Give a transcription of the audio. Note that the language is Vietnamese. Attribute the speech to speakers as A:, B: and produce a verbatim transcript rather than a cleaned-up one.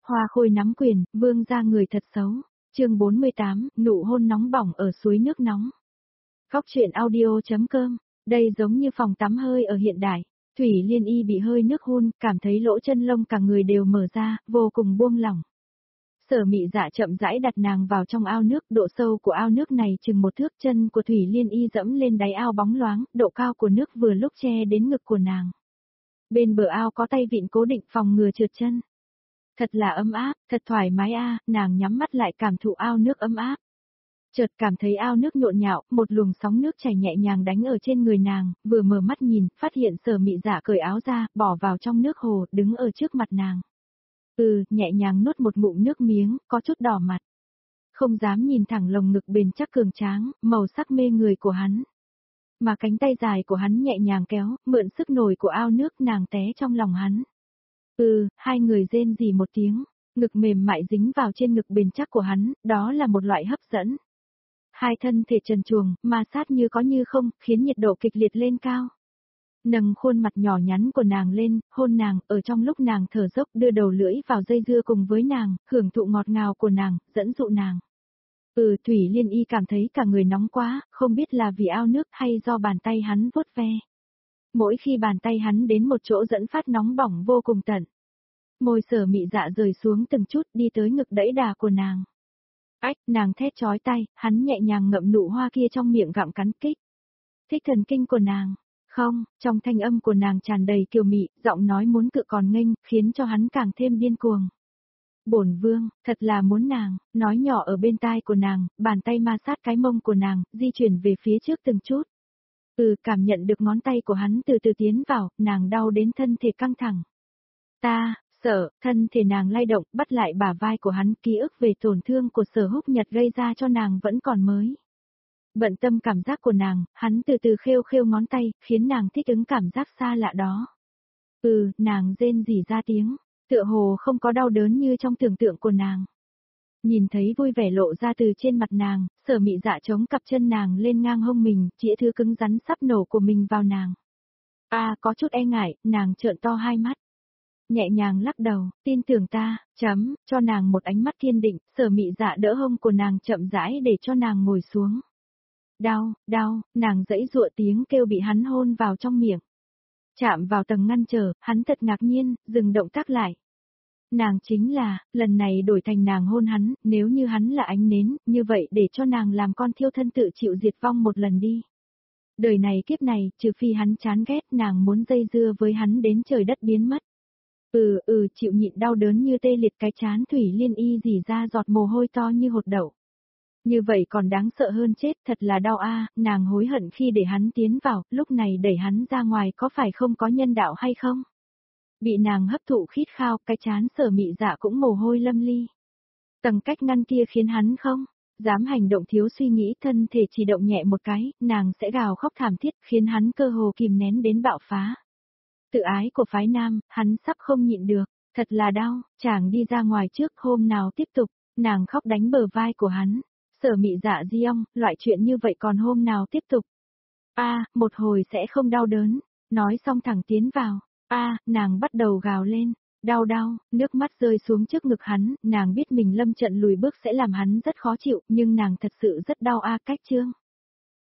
A: Hoa Khôi nắm quyền, vương ra người thật xấu. Chương bốn mươi tám, nụ hôn nóng bỏng ở suối nước nóng. Góc truyện audio.com. Đây giống như phòng tắm hơi ở hiện đại. Thủy Liên Y bị hơi nước hun, cảm thấy lỗ chân lông cả người đều mở ra, vô cùng buông lỏng. Sở Mị Dạ chậm rãi đặt nàng vào trong ao nước, độ sâu của ao nước này chừng một thước, chân của Thủy Liên Y dẫm lên đáy ao bóng loáng, độ cao của nước vừa lúc che đến ngực của nàng. Bên bờ ao có tay vịn cố định phòng ngừa trượt chân. Thật là ấm áp, thật thoải mái a, nàng nhắm mắt lại cảm thụ ao nước ấm áp. Chợt cảm thấy ao nước nhộn nhạo, một luồng sóng nước chảy nhẹ nhàng đánh ở trên người nàng, vừa mở mắt nhìn, phát hiện Sở Mị Dạ cởi áo ra, bỏ vào trong nước hồ, đứng ở trước mặt nàng. Ừ, nhẹ nhàng nuốt một ngụm nước miếng, có chút đỏ mặt. Không dám nhìn thẳng lồng ngực bền chắc cường tráng, màu sắc mê người của hắn. Mà cánh tay dài của hắn nhẹ nhàng kéo, mượn sức nổi của ao nước, nàng té trong lòng hắn. Ừ, hai người rên rỉ một tiếng, ngực mềm mại dính vào trên ngực bền chắc của hắn, đó là một loại hấp dẫn. Hai thân thể trần truồng, ma sát như có như không, khiến nhiệt độ kịch liệt lên cao. Nâng khuôn mặt nhỏ nhắn của nàng lên, hôn nàng, ở trong lúc nàng thở dốc đưa đầu lưỡi vào dây dưa cùng với nàng, hưởng thụ ngọt ngào của nàng, dẫn dụ nàng. Ừ, Thủy Liên Y cảm thấy cả người nóng quá, không biết là vì ao nước hay do bàn tay hắn vuốt ve. Mỗi khi bàn tay hắn đến một chỗ dẫn phát nóng bỏng vô cùng tận. Môi Sở Mị Dạ rời xuống từng chút đi tới ngực đẫy đà của nàng. Ách, nàng thét chói tay, hắn nhẹ nhàng ngậm nụ hoa kia trong miệng gặm cắn kích. Thích thần kinh của nàng. Không, trong thanh âm của nàng tràn đầy kiều mị, giọng nói muốn cự còn nghênh, khiến cho hắn càng thêm điên cuồng. Bổn vương, thật là muốn nàng, nói nhỏ ở bên tai của nàng, bàn tay ma sát cái mông của nàng, di chuyển về phía trước từng chút. Ừ, cảm nhận được ngón tay của hắn từ từ tiến vào, nàng đau đến thân thể căng thẳng. Ta, sợ, thân thể nàng lay động, bắt lại bả vai của hắn, ký ức về tổn thương của Sở Húc Nhật gây ra cho nàng vẫn còn mới. Bận tâm cảm giác của nàng, hắn từ từ khêu khêu ngón tay, khiến nàng thích ứng cảm giác xa lạ đó. Ừ, nàng rên rỉ ra tiếng, tựa hồ không có đau đớn như trong tưởng tượng của nàng. Nhìn thấy vui vẻ lộ ra từ trên mặt nàng, Sở Mị Dạ chống cặp chân nàng lên ngang hông mình, chĩa thứ cứng rắn sắp nổ của mình vào nàng. À, có chút e ngại, nàng trợn to hai mắt. Nhẹ nhàng lắc đầu, tin tưởng ta, chấm, cho nàng một ánh mắt kiên định, Sở Mị Dạ đỡ hông của nàng chậm rãi để cho nàng ngồi xuống. Đau, đau, nàng giãy giụa tiếng kêu bị hắn hôn vào trong miệng. Chạm vào tầng ngăn trở, hắn thật ngạc nhiên, dừng động tác lại. Nàng chính là, lần này đổi thành nàng hôn hắn, nếu như hắn là ánh nến, như vậy để cho nàng làm con thiêu thân tự chịu diệt vong một lần đi. Đời này kiếp này, trừ phi hắn chán ghét, nàng muốn dây dưa với hắn đến trời đất biến mất. Ừ, ừ, chịu nhịn đau đớn như tê liệt cái chán Thủy Liên Y rỉ ra giọt mồ hôi to như hột đậu. Như vậy còn đáng sợ hơn chết, thật là đau a, nàng hối hận khi để hắn tiến vào, lúc này đẩy hắn ra ngoài có phải không có nhân đạo hay không? Bị nàng hấp thụ khít khao, cái chán Sở Mị Dạ cũng mồ hôi lâm ly. Tầng cách ngăn kia khiến hắn không dám hành động thiếu suy nghĩ, thân thể chỉ động nhẹ một cái, nàng sẽ gào khóc thảm thiết, khiến hắn cơ hồ kìm nén đến bạo phá. Tự ái của phái nam, hắn sắp không nhịn được, thật là đau, chàng đi ra ngoài trước, hôm nào tiếp tục, nàng khóc đánh bờ vai của hắn. Sở Mị Dạ di ong, loại chuyện như vậy còn hôm nào tiếp tục. A, à, một hồi sẽ không đau đớn, nói xong thẳng tiến vào. A, à, nàng bắt đầu gào lên, đau đau, nước mắt rơi xuống trước ngực hắn, nàng biết mình lâm trận lùi bước sẽ làm hắn rất khó chịu, nhưng nàng thật sự rất đau a, cách chương.